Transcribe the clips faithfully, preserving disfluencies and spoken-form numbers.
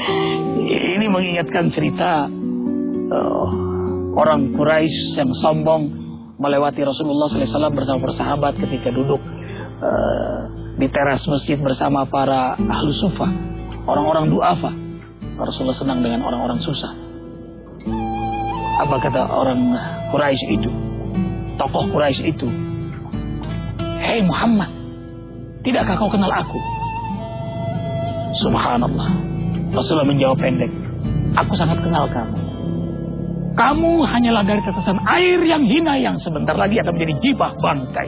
Ini mengingatkan cerita uh, orang Quraisy yang sombong melewati Rasulullah sallallahu alaihi wasallam bersama bersahabat ketika duduk uh, di teras masjid bersama para ahlu sufah, orang-orang du'afa. Rasulullah senang dengan orang-orang susah. Apa kata orang Quraisy itu, tokoh Quraisy itu? Hei Muhammad, tidakkah kau kenal aku? Subhanallah. Rasulullah menjawab pendek, aku sangat kenal kamu. Kamu hanyalah dari tetesan air yang hina yang sebentar lagi akan menjadi jibah bangkai.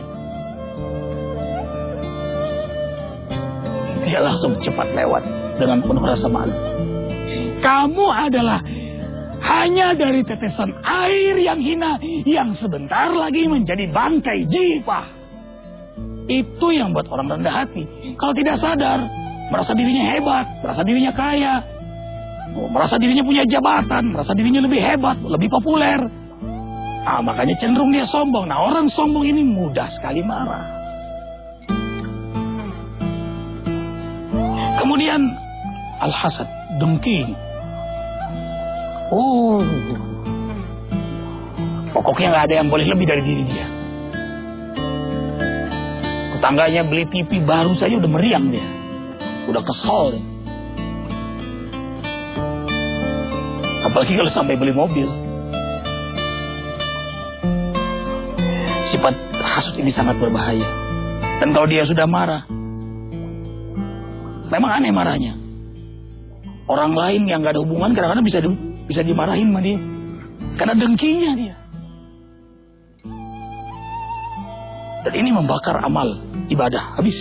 Dia langsung cepat lewat dengan penuh rasa malu. Kamu adalah hanya dari tetesan air yang hina yang sebentar lagi menjadi bangkai jibah. Itu yang buat orang rendah hati. Kalau tidak sadar, merasa dirinya hebat, merasa dirinya kaya, merasa dirinya punya jabatan, merasa dirinya lebih hebat, lebih populer. Ah, makanya cenderung dia sombong. Nah, orang sombong ini mudah sekali marah. Kemudian al-hasad, dengki. Oh, pokoknya nggak ada yang boleh lebih dari diri dia. Tetangganya beli T V baru saja udah meriang dia, udah kesal dia. Apalagi kalau sampai beli mobil. Sifat hasud ini sangat berbahaya. Dan kalau dia sudah marah, memang aneh marahnya. Orang lain yang gak ada hubungan kadang-kadang bisa di, bisa dimarahin sama dia karena dengkinya dia. Dan ini membakar amal ibadah habis.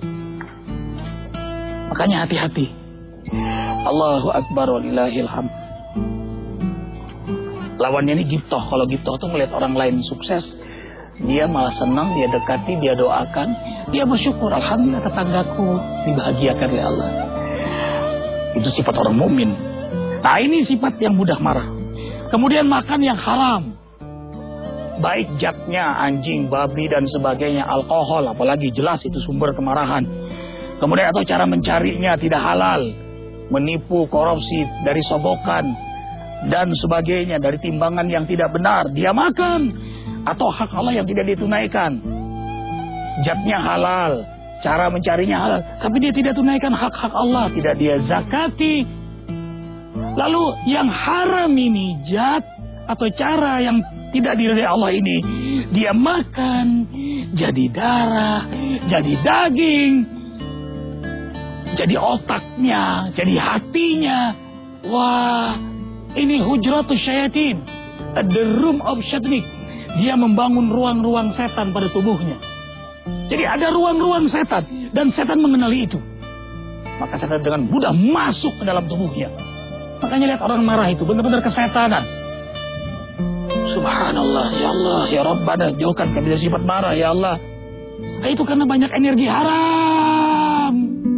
Makanya hati-hati. Allahu Akbar walillahil hamd. Lawannya ini gibtoh. Kalau gibtoh itu melihat orang lain sukses, dia malah senang, dia dekati, dia doakan, dia bersyukur, alhamdulillah tetanggaku dibahagiakan oleh Allah. Itu sifat orang mukmin. Nah, ini sifat yang mudah marah. Kemudian makan yang haram, baik zatnya anjing, babi dan sebagainya, alkohol, apalagi jelas itu sumber kemarahan. Kemudian atau cara mencarinya tidak halal, menipu, korupsi dari sogokan dan sebagainya, dari timbangan yang tidak benar dia makan, atau hak Allah yang tidak ditunaikan. Zatnya halal, cara mencarinya halal, tapi dia tidak tunaikan hak-hak Allah, tidak dia zakati. Lalu yang haram ini, zat atau cara yang tidak diridhai Allah ini, dia makan, jadi darah, jadi daging, jadi otaknya, jadi hatinya. Wah, ini hujratus syayatin, the room of syaitan. Dia membangun ruang-ruang setan pada tubuhnya. Jadi ada ruang-ruang setan, dan setan mengenali itu. Maka setan dengan mudah masuk ke dalam tubuhnya. Makanya lihat orang marah itu benar-benar kesetanan. Subhanallah, ya Allah, ya Rabbana, jauhkan kami dari sifat marah, ya Allah. Nah, itu karena banyak energi haram.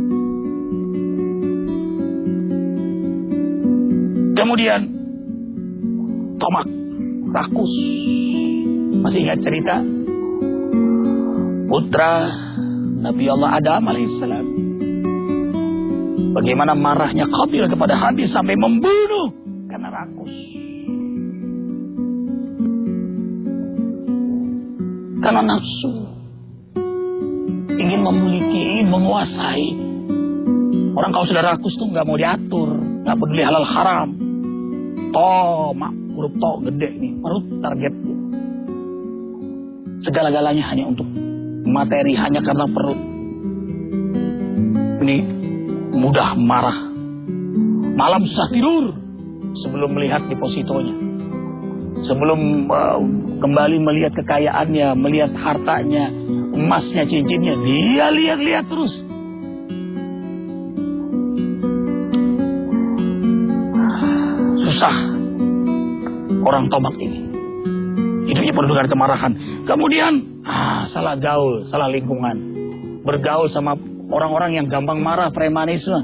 Kemudian tomak, rakus. Masih ingat cerita putra Nabi Allah Adam alaihissalam, bagaimana marahnya Qabil kepada Habil sampai membunuh karena rakus, karena nafsu, ingin memiliki, ingin menguasai. Orang kalau sudah rakus tuh nggak mau diatur, nggak peduli halal haram. Tomak, huruf to gede nih, perut targetnya. Segala-galanya hanya untuk materi, hanya karena perut. Ini mudah marah. Malam susah tidur sebelum melihat depositonya, sebelum uh, kembali melihat kekayaannya, melihat hartanya, emasnya, cincinnya, dia lihat-lihat terus. Susah orang tomak ini. Hidupnya penuh dengan kemarahan. Kemudian ah, salah gaul, salah lingkungan. Bergaul sama orang-orang yang gampang marah, premanisme.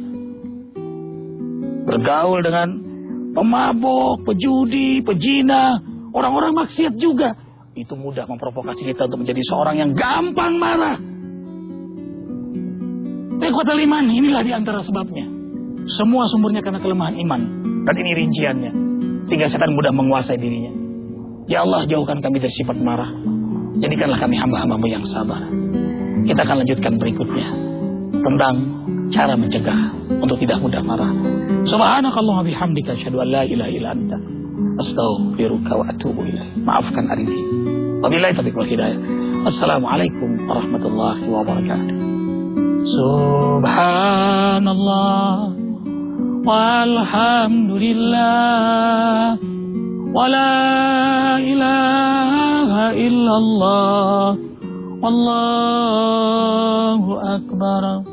Bergaul dengan pemabuk, pejudi, pejina, orang-orang maksiat juga. Itu mudah memprovokasi kita untuk menjadi seorang yang gampang marah. Ikhwatal iman, inilah diantara sebabnya. Semua sumbernya karena kelemahan iman. Dan ini rinciannya. Sehingga setan mudah menguasai dirinya. Ya Allah, jauhkan kami dari sifat marah. Jadikanlah kami hamba-hambamu yang sabar. Kita akan lanjutkan berikutnya tentang cara mencegah untuk tidak mudah marah. Subhanakallahumma bihamdika asyhadu an la ilaha illa anta astaghfiruka wa atubu ilaik. Maafkan Arifin. Wabillahi taufiq wal hidayah. Assalamualaikum warahmatullahi wabarakatuh. Subhanallah walhamdulillah wala ilaha illallah wallahu akbar.